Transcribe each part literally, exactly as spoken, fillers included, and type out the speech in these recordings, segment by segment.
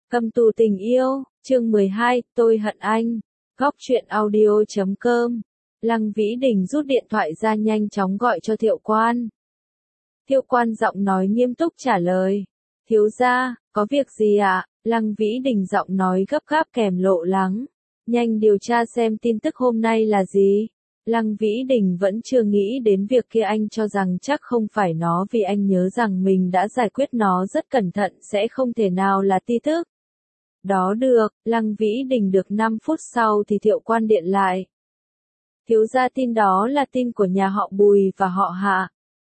Cầm tù tình yêu, chương mười hai, tôi hận anh. Góc truyện audio chấm com. Lăng Vĩ Đình rút điện thoại ra nhanh chóng gọi cho Thiệu Quan. Thiệu Quan giọng nói nghiêm túc trả lời. Thiếu gia, có việc gì ạ? À? Lăng Vĩ Đình giọng nói gấp gáp kèm lộ lắng. Nhanh điều tra xem tin tức hôm nay là gì. Lăng Vĩ Đình vẫn chưa nghĩ đến việc kia, anh cho rằng chắc không phải nó, vì anh nhớ rằng mình đã giải quyết nó rất cẩn thận, sẽ không thể nào là tin tức. Đó được, Lăng Vĩ Đình được năm phút sau thì Thiệu Quan điện lại. Thiếu gia, tin đó là tin của nhà họ Bùi và họ Hạ.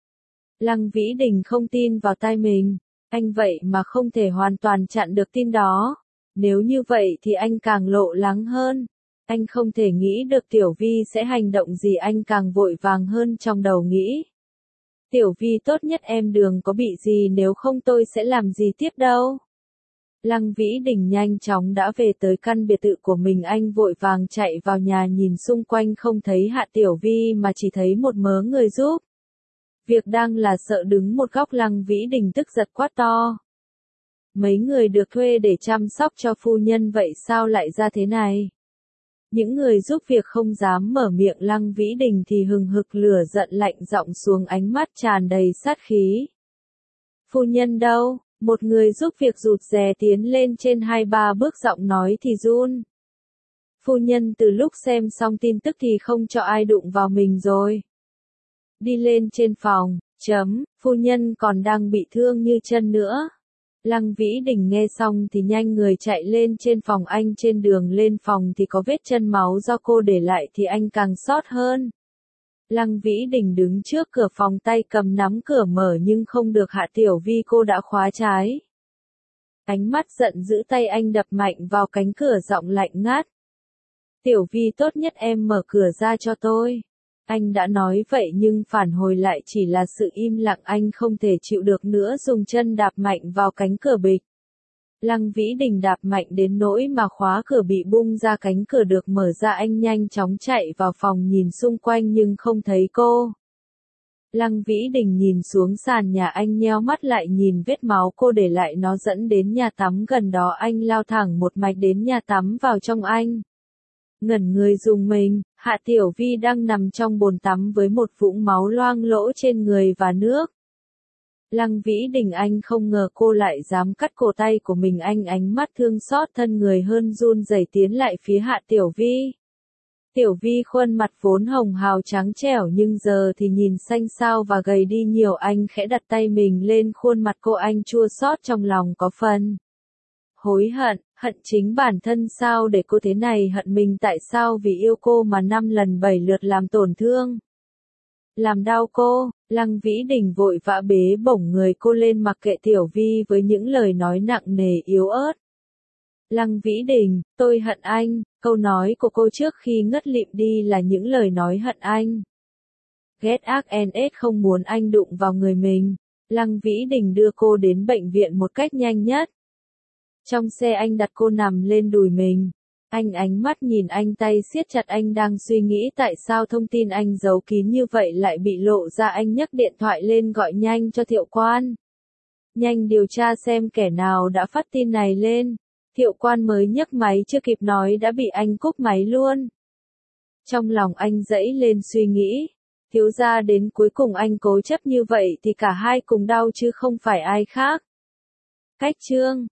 Lăng Vĩ Đình không tin vào tai mình, anh vậy mà không thể hoàn toàn chặn được tin đó. Nếu như vậy thì anh càng lộ lắng hơn. Anh không thể nghĩ được Tiểu Vi sẽ hành động gì, anh càng vội vàng hơn trong đầu nghĩ. Tiểu Vi, tốt nhất em đừng có bị gì, nếu không tôi sẽ làm gì tiếp đâu. Lăng Vĩ Đình nhanh chóng đã về tới căn biệt thự của mình, anh vội vàng chạy vào nhà, nhìn xung quanh không thấy Hạ Tiểu Vi mà chỉ thấy một mớ người giúp việc đang là sợ đứng một góc. Lăng Vĩ Đình tức giận quát to. Mấy người được thuê để chăm sóc cho phu nhân vậy sao lại ra thế này? Những người giúp việc không dám mở miệng, Lăng Vĩ Đình thì hừng hực lửa giận lạnh giọng xuống, ánh mắt tràn đầy sát khí. Phu nhân đâu? Một người giúp việc rụt rè tiến lên trên hai ba bước, giọng nói thì run. Phu nhân từ lúc xem xong tin tức thì không cho ai đụng vào mình rồi. Đi lên trên phòng, chấm, phu nhân còn đang bị thương như chân nữa. Lăng Vĩ Đình nghe xong thì nhanh người chạy lên trên phòng, anh trên đường lên phòng thì có vết chân máu do cô để lại thì anh càng xót hơn. Lăng Vĩ Đình đứng trước cửa phòng, tay cầm nắm cửa mở nhưng không được Hạ Tiểu Vi, cô đã khóa trái. Ánh mắt giận dữ, tay anh đập mạnh vào cánh cửa, giọng lạnh ngắt. Tiểu Vi, tốt nhất em mở cửa ra cho tôi. Anh đã nói vậy nhưng phản hồi lại chỉ là sự im lặng, anh không thể chịu được nữa, dùng chân đạp mạnh vào cánh cửa bịch. Lăng Vĩ Đình đạp mạnh đến nỗi mà khóa cửa bị bung ra, cánh cửa được mở ra, anh nhanh chóng chạy vào phòng nhìn xung quanh nhưng không thấy cô. Lăng Vĩ Đình nhìn xuống sàn nhà, anh nheo mắt lại nhìn vết máu cô để lại, nó dẫn đến nhà tắm gần đó, anh lao thẳng một mạch đến nhà tắm vào trong. Anh ngẩn người dùng mình, Hạ Tiểu Vi đang nằm trong bồn tắm với một vũng máu loang lỗ trên người và nước. Lăng Vĩ Đình, anh không ngờ cô lại dám cắt cổ tay của mình, anh ánh mắt thương xót, thân người hơn run rẩy tiến lại phía Hạ Tiểu Vi. Tiểu Vi khuôn mặt vốn hồng hào trắng trẻo nhưng giờ thì nhìn xanh xao và gầy đi nhiều, anh khẽ đặt tay mình lên khuôn mặt cô, anh chua xót trong lòng có phần hối hận, hận chính bản thân, sao để cô thế này, hận mình tại sao vì yêu cô mà năm lần bảy lượt làm tổn thương, làm đau cô. Lăng Vĩ Đình vội vã bế bổng người cô lên, mặc kệ Tiểu Vi với những lời nói nặng nề yếu ớt. Lăng Vĩ Đình, tôi hận anh, câu nói của cô trước khi ngất lịm đi là những lời nói hận anh. Ghét ác en ết, không muốn anh đụng vào người mình. Lăng Vĩ Đình đưa cô đến bệnh viện một cách nhanh nhất. Trong xe anh đặt cô nằm lên đùi mình. Anh ánh mắt nhìn anh, tay siết chặt, anh đang suy nghĩ tại sao thông tin anh giấu kín như vậy lại bị lộ ra. Anh nhấc điện thoại lên gọi nhanh cho Thiệu Quan. Nhanh điều tra xem kẻ nào đã phát tin này lên. Thiệu Quan mới nhấc máy chưa kịp nói đã bị anh cúp máy luôn. Trong lòng anh dẫy lên suy nghĩ. Thiếu gia, đến cuối cùng anh cố chấp như vậy thì cả hai cùng đau chứ không phải ai khác. Cách chương